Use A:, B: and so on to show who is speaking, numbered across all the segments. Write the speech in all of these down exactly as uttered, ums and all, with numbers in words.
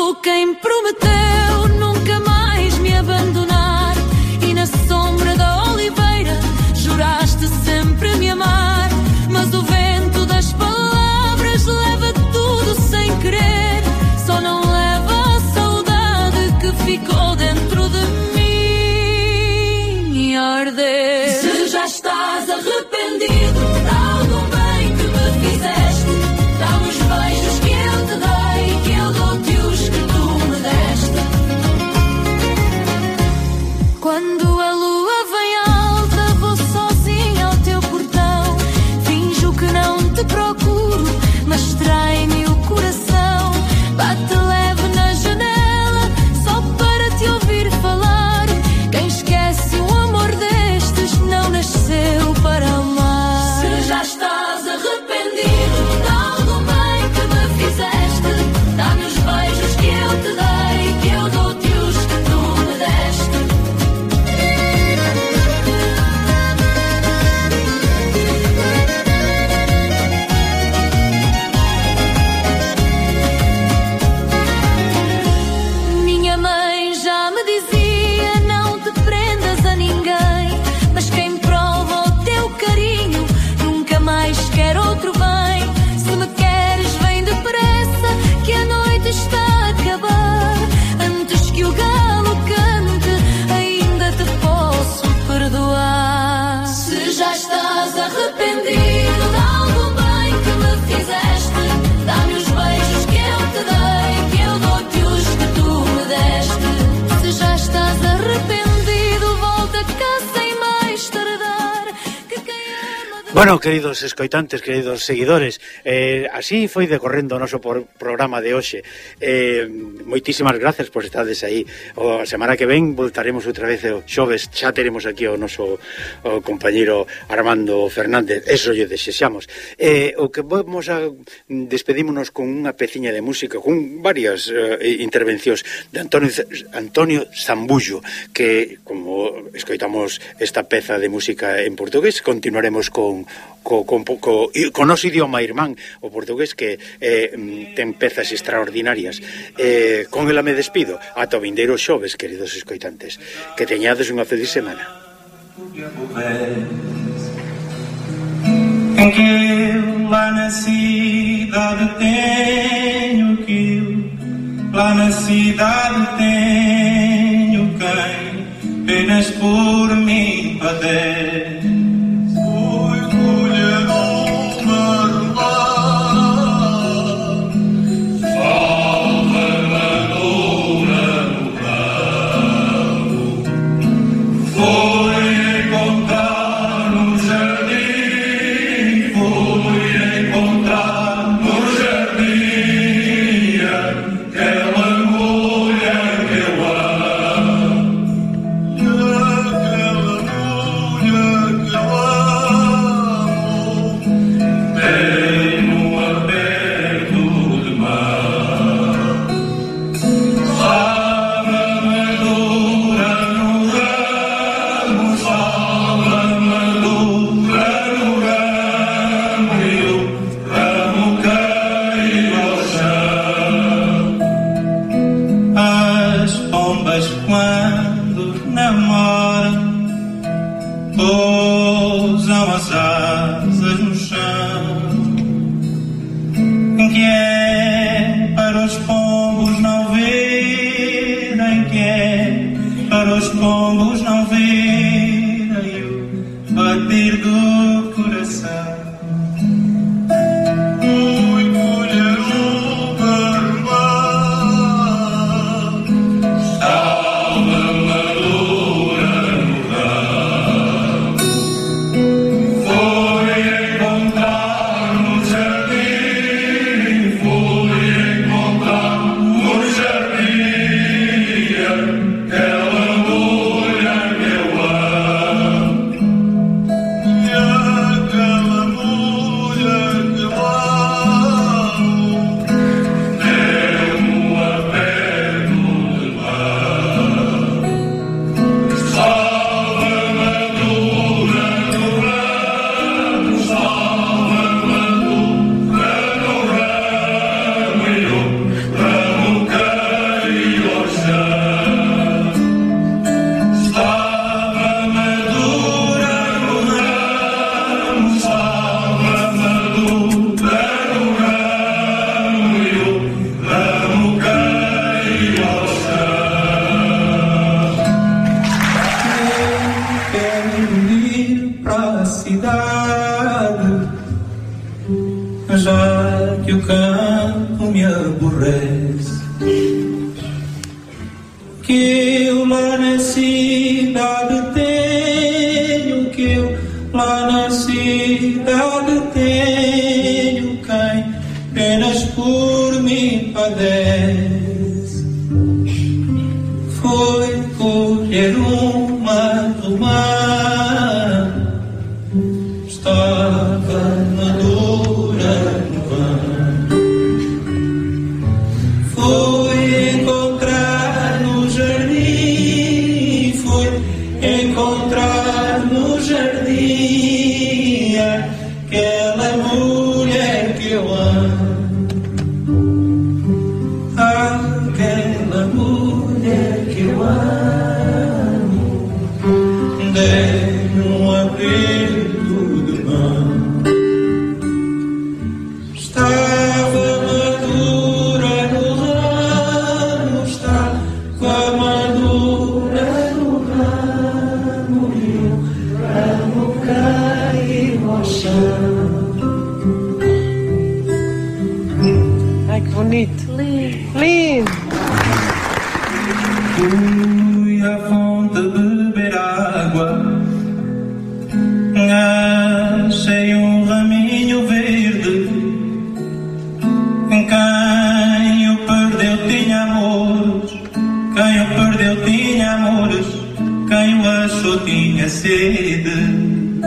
A: Tu quem prometeu nunca mais me abandonar, e na sombra da oliveira juraste sempre me amar. Mas o vento das palavras leva tudo sem querer, só não leva a saudade que ficou dentro de mim a arder. Se já estás arrependido de algo bem que me fizeste, dá-me os beijos que eu te dei, que eu dou-te os que tu me deste. Quando a lua vem alta, vou sozinha ao teu portão. Finjo que não te procuro, mas trai-me o coração. Bate leve na janela, só para te ouvir falar. Quem esquece um amor destes não nasceu para amar. Se já estás arrependido de algo bem que me fizeste, dá-me os beijos que eu te dei, que eu dou-te os que tu me deste. Minha mãe já me dizia, não te prendas a ninguém, mas quem prova o teu carinho nunca mais quer outro bem. Se me queres vem depressa, que a noite está a acabar. Antes que o galo cante, ainda te posso perdoar. Se já estás arrependido de algo bem que me fizeste, dá-me os beijos que eu te dei, que eu dou-te os que tu me deste. Se já estás arrependido, volta cá sem mais tardar, que quem ama de...
B: Bueno, queridos escoitantes, queridos seguidores, eh, así foi decorrendo o noso por programa de hoxe. Eh, moitísimas grazas por estades aí. O, a semana que ven voltaremos outra vez o xoves, xa teremos aquí o noso o compañeiro Armando Fernández, eso lle desexamos. Eh, o que vamos a despedímonos con unha peciña de música, con varias eh, intervencións de Antonio, Antonio Zambullo, que como escoitamos esta peza de música en portugués, continuaremos con co, co, co, co noso idioma irmán, o portugués, que eh, ten pezas extraordinarias. Eh, con ela me despido. Ata o vindeiro xoves, queridos escoitantes. Que teñades unha feliz semana.
C: Em que eu lá na cidade tenho que eu lá na cidade tenho quem apenas por mim padece. Fui colher uma relva, salva madura no campo. Foi encontrar no jardim, fui encontrar no jardim aquela mulher que eu amo. E aquela mulher que eu amo tem um aperto de mão. Salva madura no ramo, salva madura no ramo, e o ramo caiu ao chão. As pombas quando namoram pousam as asas no chão, que é para os pombos não verem, que é para os pombos não verem o bater do coração. Fui colher uma irmã, salva madura no ramo. Foi encontrar no jardim, fui encontrar no jardim aquela mulher que não me aborrece. Que eu lá na cidade tenho, que eu lá na cidade tenho quem apenas por mim padece. Foi colher uma romã, estava madura no vão. Foi encontrar no jardim, foi encontrar no jardim aquela mulher que eu amo, aquela mulher que eu amo. Dei um aperto de mão. Estava madura no ramo, estava madura no ramo, e o ramo caiu ao chão.
D: Ai, que bonito. Lindo. Lindo.
C: Fui à fonte beber água, achei um raminho verde. Quem o perdeu tinha amores, quem o perdeu tinha amores, quem o achou tinha sede.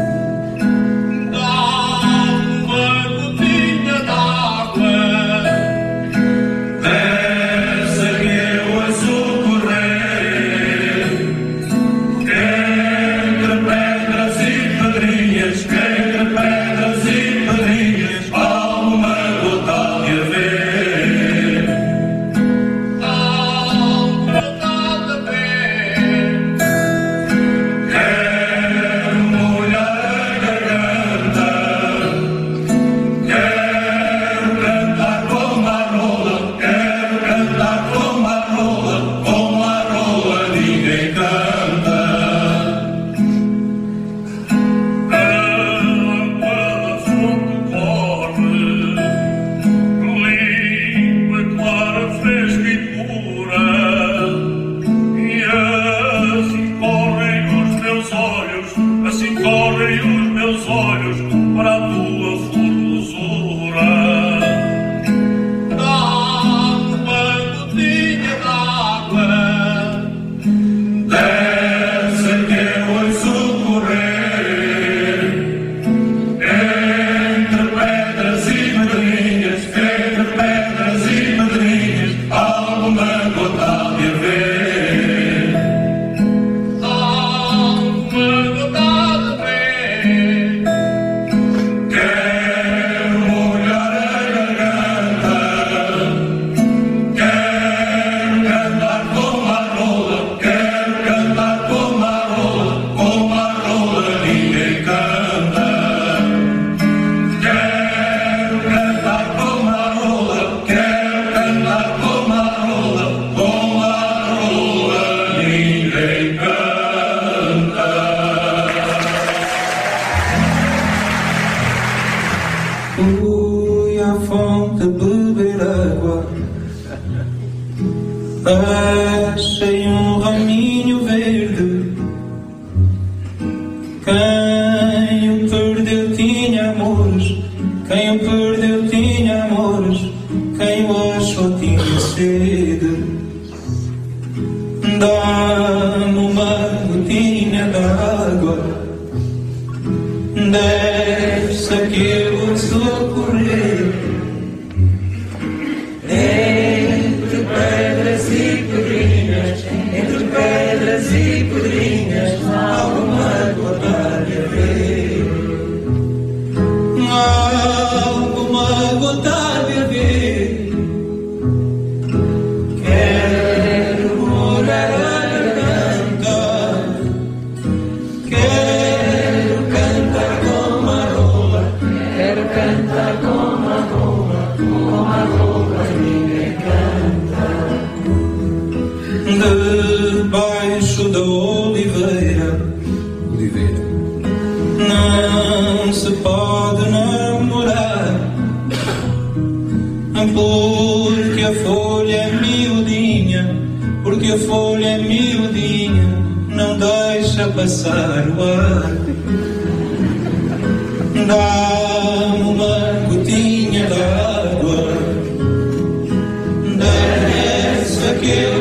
C: Fui à fonte beber água, achei um raminho verde. Quem o perdeu tinha amores, quem o perdeu tinha amores, quem o achou tinha sede. Dá-me uma gotinha d'água, deixa que eu socorrer. Entre pedras e pedrinhas, entre pedras e pedrinhas, alguma gota de haver, alguma gota de haver. Quero molhar a garganta, quero cantar como a rola, quero cantar como a rola, como a rola ninguém canta. Debaixo da oliveira, oliveira, não se pode namorar. Por Porque a folha é miudinha, porque a folha é miudinha, não deixa passar o ar. Dá-me uma gotinha de água, desce aquele